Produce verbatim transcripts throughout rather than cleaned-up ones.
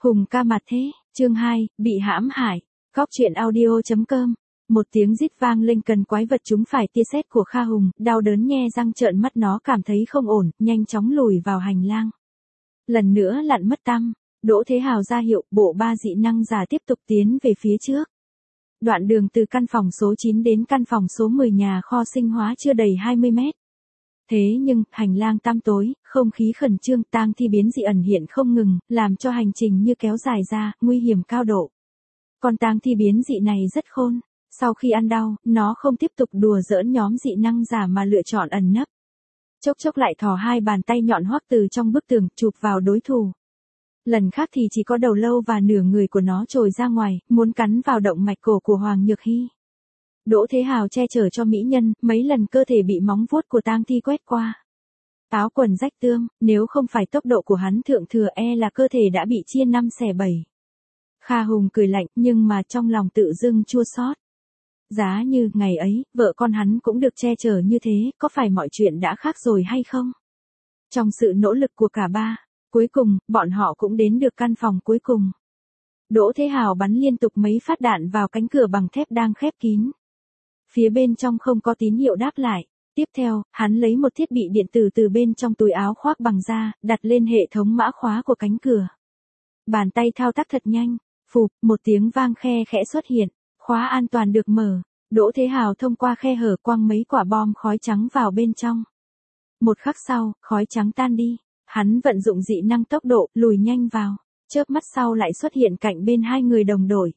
Hùng ca mặt thế, chương hai, bị hãm hại. Góc truyện audio.com. Một tiếng rít vang lên, cần quái vật trúng phải tia sét của Kha Hùng, đau đớn nhe răng trợn mắt, nó cảm thấy không ổn, nhanh chóng lùi vào hành lang. Lần nữa lặn mất tăm, Đỗ Thế Hào ra hiệu, bộ ba dị năng giả tiếp tục tiến về phía trước. Đoạn đường từ căn phòng số chín đến căn phòng số mười nhà kho sinh hóa chưa đầy hai mươi mét. Thế nhưng, hành lang tăm tối, không khí khẩn trương, tang thi biến dị ẩn hiện không ngừng, làm cho hành trình như kéo dài ra, nguy hiểm cao độ. Còn tang thi biến dị này rất khôn, sau khi ăn đau, nó không tiếp tục đùa giỡn nhóm dị năng giả mà lựa chọn ẩn nấp. Chốc chốc lại thò hai bàn tay nhọn hoắt từ trong bức tường, chụp vào đối thủ. Lần khác thì chỉ có đầu lâu và nửa người của nó trồi ra ngoài, muốn cắn vào động mạch cổ của Hoàng Nhược Hy. Đỗ Thế Hào che chở cho mỹ nhân, mấy lần cơ thể bị móng vuốt của tang thi quét qua. Áo quần rách tươm, nếu không phải tốc độ của hắn thượng thừa e là cơ thể đã bị chia năm xẻ bảy. Kha Hùng cười lạnh, nhưng mà trong lòng tự dưng chua xót. Giá như, ngày ấy, vợ con hắn cũng được che chở như thế, có phải mọi chuyện đã khác rồi hay không? Trong sự nỗ lực của cả ba, cuối cùng, bọn họ cũng đến được căn phòng cuối cùng. Đỗ Thế Hào bắn liên tục mấy phát đạn vào cánh cửa bằng thép đang khép kín. Phía bên trong không có tín hiệu đáp lại. Tiếp theo, hắn lấy một thiết bị điện tử từ bên trong túi áo khoác bằng da, đặt lên hệ thống mã khóa của cánh cửa. Bàn tay thao tác thật nhanh, phụp, một tiếng vang khe khẽ xuất hiện, khóa an toàn được mở. Đỗ Thế Hào thông qua khe hở quăng mấy quả bom khói trắng vào bên trong. Một khắc sau, khói trắng tan đi, hắn vận dụng dị năng tốc độ, lùi nhanh vào, chớp mắt sau lại xuất hiện cạnh bên hai người đồng đội.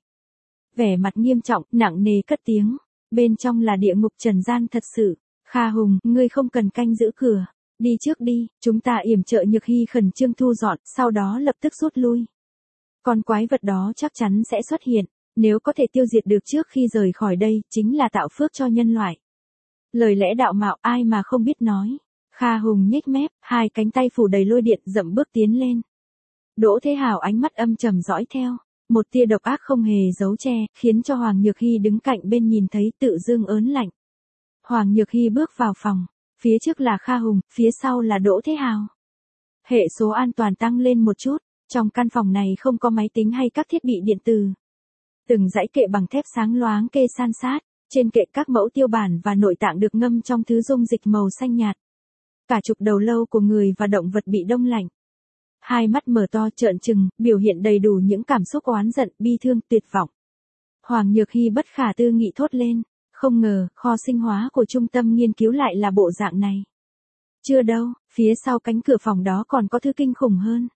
Vẻ mặt nghiêm trọng, nặng nề cất tiếng. Bên trong là địa ngục trần gian thật sự. Kha Hùng, ngươi không cần canh giữ cửa. Đi trước đi, chúng ta yểm trợ Nhược Hy khẩn trương thu dọn, sau đó lập tức rút lui. Con quái vật đó chắc chắn sẽ xuất hiện. Nếu có thể tiêu diệt được trước khi rời khỏi đây, chính là tạo phước cho nhân loại. Lời lẽ đạo mạo ai mà không biết nói. Kha Hùng nhếch mép, hai cánh tay phủ đầy lôi điện, dậm bước tiến lên. Đỗ Thế Hào ánh mắt âm trầm dõi theo. Một tia độc ác không hề giấu che, khiến cho Hoàng Nhược Hy đứng cạnh bên nhìn thấy tự dưng ớn lạnh. Hoàng Nhược Hy bước vào phòng, phía trước là Kha Hùng, phía sau là Đỗ Thế Hào. Hệ số an toàn tăng lên một chút, trong căn phòng này không có máy tính hay các thiết bị điện tử. Từng dãy kệ bằng thép sáng loáng kê san sát, trên kệ các mẫu tiêu bản và nội tạng được ngâm trong thứ dung dịch màu xanh nhạt. Cả chục đầu lâu của người và động vật bị đông lạnh. Hai mắt mở to trợn trừng, biểu hiện đầy đủ những cảm xúc oán giận, bi thương, tuyệt vọng. Hoàng Nhược Hy bất khả tư nghị thốt lên, không ngờ, kho sinh hóa của trung tâm nghiên cứu lại là bộ dạng này. Chưa đâu, phía sau cánh cửa phòng đó còn có thứ kinh khủng hơn.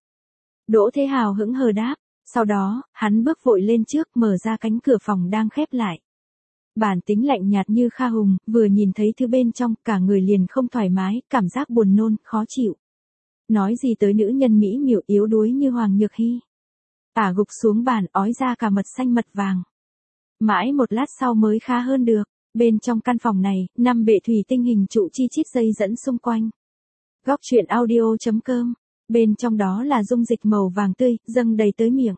Đỗ Thế Hào hững hờ đáp, sau đó, hắn bước vội lên trước, mở ra cánh cửa phòng đang khép lại. Bản tính lạnh nhạt như Kha Hùng, vừa nhìn thấy thứ bên trong, cả người liền không thoải mái, cảm giác buồn nôn, khó chịu. Nói gì tới nữ nhân mỹ miều yếu đuối như Hoàng Nhược Hy. Ả gục xuống bàn, ói ra cả mật xanh mật vàng. Mãi một lát sau mới khá hơn được. Bên trong căn phòng này, năm bệ thủy tinh hình trụ chi chít dây dẫn xung quanh. Góc truyện audio.com. Bên trong đó là dung dịch màu vàng tươi, dâng đầy tới miệng.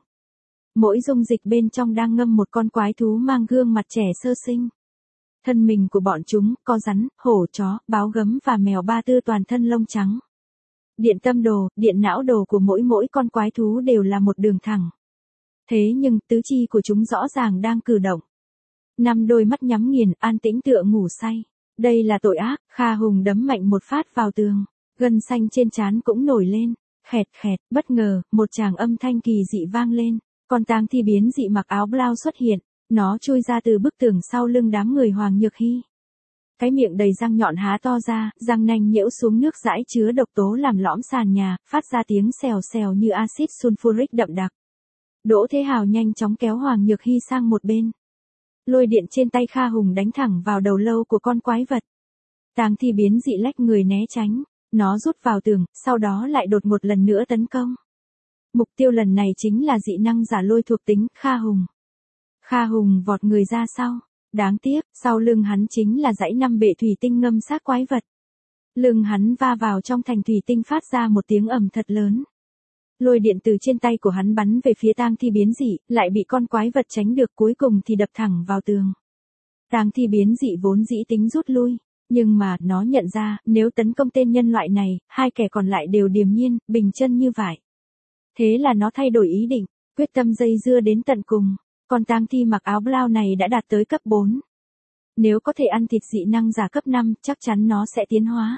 Mỗi dung dịch bên trong đang ngâm một con quái thú mang gương mặt trẻ sơ sinh. Thân mình của bọn chúng, có rắn, hổ, chó, báo gấm và mèo ba tư toàn thân lông trắng. Điện tâm đồ, điện não đồ của mỗi mỗi con quái thú đều là một đường thẳng. Thế nhưng, tứ chi của chúng rõ ràng đang cử động. Năm đôi mắt nhắm nghiền, an tĩnh tựa ngủ say. Đây là tội ác. Kha Hùng đấm mạnh một phát vào tường. Gân xanh trên trán cũng nổi lên. Khẹt khẹt, bất ngờ, một tràng âm thanh kỳ dị vang lên. Con tang thi biến dị mặc áo blau xuất hiện. Nó chui ra từ bức tường sau lưng đám người Hoàng Nhược Hy. Cái miệng đầy răng nhọn há to ra, răng nanh nhễu xuống nước dãi chứa độc tố làm lõm sàn nhà, phát ra tiếng xèo xèo như axit sulfuric đậm đặc. Đỗ Thế Hào nhanh chóng kéo Hoàng Nhược Hy sang một bên. Lôi điện trên tay Kha Hùng đánh thẳng vào đầu lâu của con quái vật. Tang thi biến dị lách người né tránh, nó rút vào tường, sau đó lại đột một lần nữa tấn công. Mục tiêu lần này chính là dị năng giả lôi thuộc tính, Kha Hùng. Kha Hùng vọt người ra sau. Đáng tiếc, sau lưng hắn chính là dãy năm bệ thủy tinh ngâm xác quái vật. Lưng hắn va vào trong thành thủy tinh phát ra một tiếng ầm thật lớn. Lôi điện từ trên tay của hắn bắn về phía tang thi biến dị, lại bị con quái vật tránh được, cuối cùng thì đập thẳng vào tường. Tang thi biến dị vốn dĩ tính rút lui, nhưng mà, nó nhận ra, nếu tấn công tên nhân loại này, hai kẻ còn lại đều điềm nhiên, bình chân như vải. Thế là nó thay đổi ý định, Quyết tâm dây dưa đến tận cùng, còn tang thi mặc áo blau này đã đạt tới cấp bốn. Nếu có thể ăn thịt dị năng giả cấp năm, chắc chắn nó sẽ tiến hóa.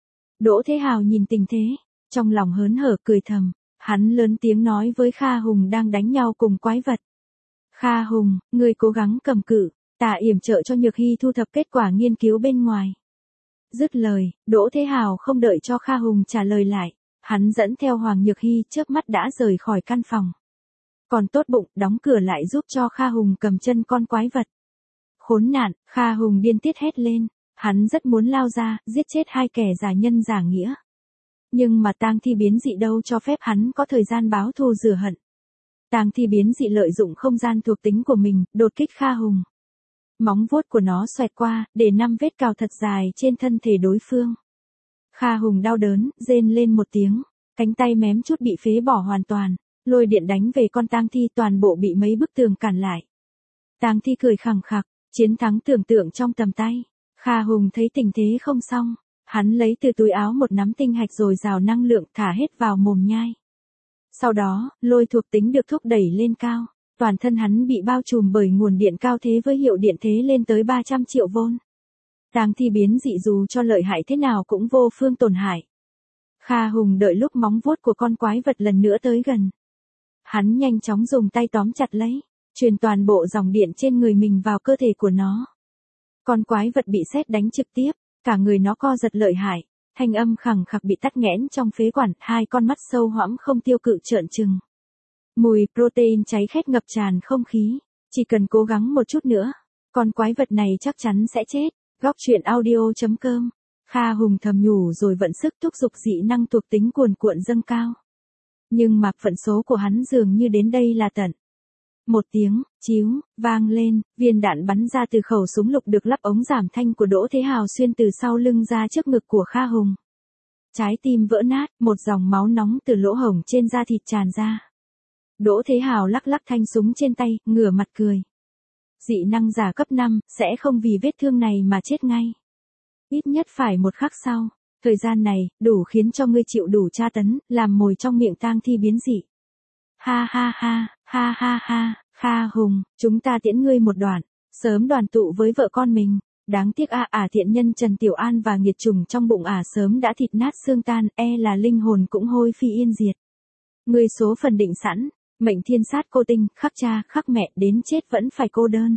Đỗ Thế Hào nhìn tình thế, trong lòng hớn hở cười thầm, hắn lớn tiếng nói với Kha Hùng đang đánh nhau cùng quái vật. Kha Hùng, ngươi cố gắng cầm cự, ta yểm trợ cho Nhược Hy thu thập kết quả nghiên cứu bên ngoài. Dứt lời, Đỗ Thế Hào không đợi cho Kha Hùng trả lời lại, hắn dẫn theo Hoàng Nhược Hy chớp mắt đã rời khỏi căn phòng. Còn tốt bụng đóng cửa lại giúp cho Kha Hùng cầm chân con quái vật. Khốn nạn, Kha Hùng điên tiết hét lên, hắn rất muốn lao ra, giết chết hai kẻ giả nhân giả nghĩa. Nhưng mà tang thi biến dị đâu cho phép hắn có thời gian báo thù rửa hận. Tang thi biến dị lợi dụng không gian thuộc tính của mình, đột kích Kha Hùng. Móng vuốt của nó xoẹt qua, để năm vết cào thật dài trên thân thể đối phương. Kha Hùng đau đớn, rên lên một tiếng, cánh tay mém chút bị phế bỏ hoàn toàn, lôi điện đánh về con tang thi toàn bộ bị mấy bức tường cản lại. Tang thi cười khẳng khặc, chiến thắng tưởng tượng trong tầm tay. Kha Hùng thấy tình thế không xong, hắn lấy từ túi áo một nắm tinh hạch rồi rào năng lượng thả hết vào mồm nhai. Sau đó, lôi thuộc tính được thúc đẩy lên cao, toàn thân hắn bị bao trùm bởi nguồn điện cao thế với hiệu điện thế lên tới ba trăm triệu vôn. Tang thi biến dị dù cho lợi hại thế nào cũng vô phương tổn hại. Kha Hùng đợi lúc móng vuốt của con quái vật lần nữa tới gần. Hắn nhanh chóng dùng tay tóm chặt lấy, truyền toàn bộ dòng điện trên người mình vào cơ thể của nó. Con quái vật bị sét đánh trực tiếp, cả người nó co giật lợi hại, thanh âm khẳng khặc bị tắc nghẽn trong phế quản, hai con mắt sâu hoắm không tiêu cự trợn trừng. Mùi protein cháy khét ngập tràn không khí, chỉ cần cố gắng một chút nữa, con quái vật này chắc chắn sẽ chết. Góc truyện audio chấm com. Kha Hùng thầm nhủ rồi vận sức thúc giục dị năng thuộc tính cuồn cuộn dâng cao. Nhưng mà phận số của hắn dường như đến đây là tận. Một tiếng, chíu, vang lên, viên đạn bắn ra từ khẩu súng lục được lắp ống giảm thanh của Đỗ Thế Hào xuyên từ sau lưng ra trước ngực của Kha Hùng. Trái tim vỡ nát, một dòng máu nóng từ lỗ hổng trên da thịt tràn ra. Đỗ Thế Hào lắc lắc thanh súng trên tay, ngửa mặt cười. Dị năng giả cấp năm, sẽ không vì vết thương này mà chết ngay. Ít nhất phải một khắc sau, thời gian này, đủ khiến cho ngươi chịu đủ tra tấn, làm mồi trong miệng tang thi biến dị. Ha ha ha, ha ha ha, Kha Hùng, chúng ta tiễn ngươi một đoạn, sớm đoàn tụ với vợ con mình. Đáng tiếc a ả thiện nhân Trần Tiểu An và nghiệt trùng trong bụng ả sớm đã thịt nát xương tan, e là linh hồn cũng hôi phi yên diệt. Ngươi số phần định sẵn, mệnh thiên sát cô tinh, khắc cha, khắc mẹ, đến chết vẫn phải cô đơn.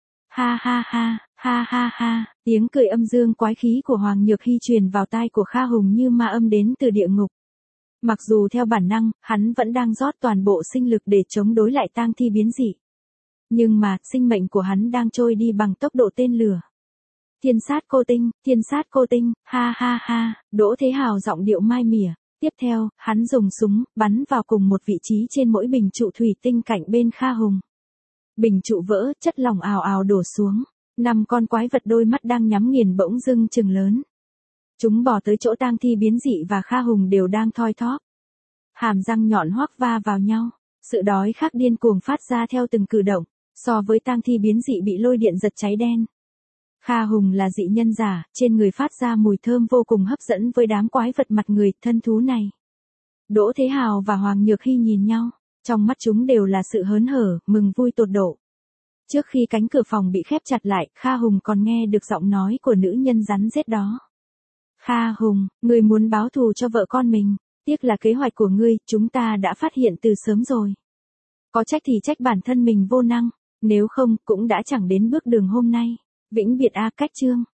Ha ha ha, ha ha ha, tiếng cười âm dương quái khí của Hoàng Nhược Hy truyền vào tai của Kha Hùng như ma âm đến từ địa ngục. Mặc dù theo bản năng, hắn vẫn đang rót toàn bộ sinh lực để chống đối lại tang thi biến dị. Nhưng mà, sinh mệnh của hắn đang trôi đi bằng tốc độ tên lửa. Thiên sát cô tinh, thiên sát cô tinh, ha ha ha, Đỗ Thế Hào giọng điệu mai mỉa. Tiếp theo, hắn dùng súng, bắn vào cùng một vị trí trên mỗi bình trụ thủy tinh cạnh bên Kha Hùng. Bình trụ vỡ, chất lỏng ào ào đổ xuống. Năm con quái vật đôi mắt đang nhắm nghiền bỗng dưng trừng lớn. Chúng bò tới chỗ tang thi biến dị và Kha Hùng đều đang thoi thóp. Hàm răng nhọn hoắc va vào nhau. Sự đói khát điên cuồng phát ra theo từng cử động. So với tang thi biến dị bị lôi điện giật cháy đen. Kha Hùng là dị nhân giả, trên người phát ra mùi thơm vô cùng hấp dẫn với đám quái vật mặt người, thân thú này. Đỗ Thế Hào và Hoàng Nhược Hy nhìn nhau, trong mắt chúng đều là sự hớn hở, mừng vui tột độ. Trước khi cánh cửa phòng bị khép chặt lại, Kha Hùng còn nghe được giọng nói của nữ nhân rắn rết đó. Kha Hùng, ngươi muốn báo thù cho vợ con mình, tiếc là kế hoạch của ngươi, chúng ta đã phát hiện từ sớm rồi. Có trách thì trách bản thân mình vô năng, nếu không, cũng đã chẳng đến bước đường hôm nay. Vĩnh biệt a cách chương.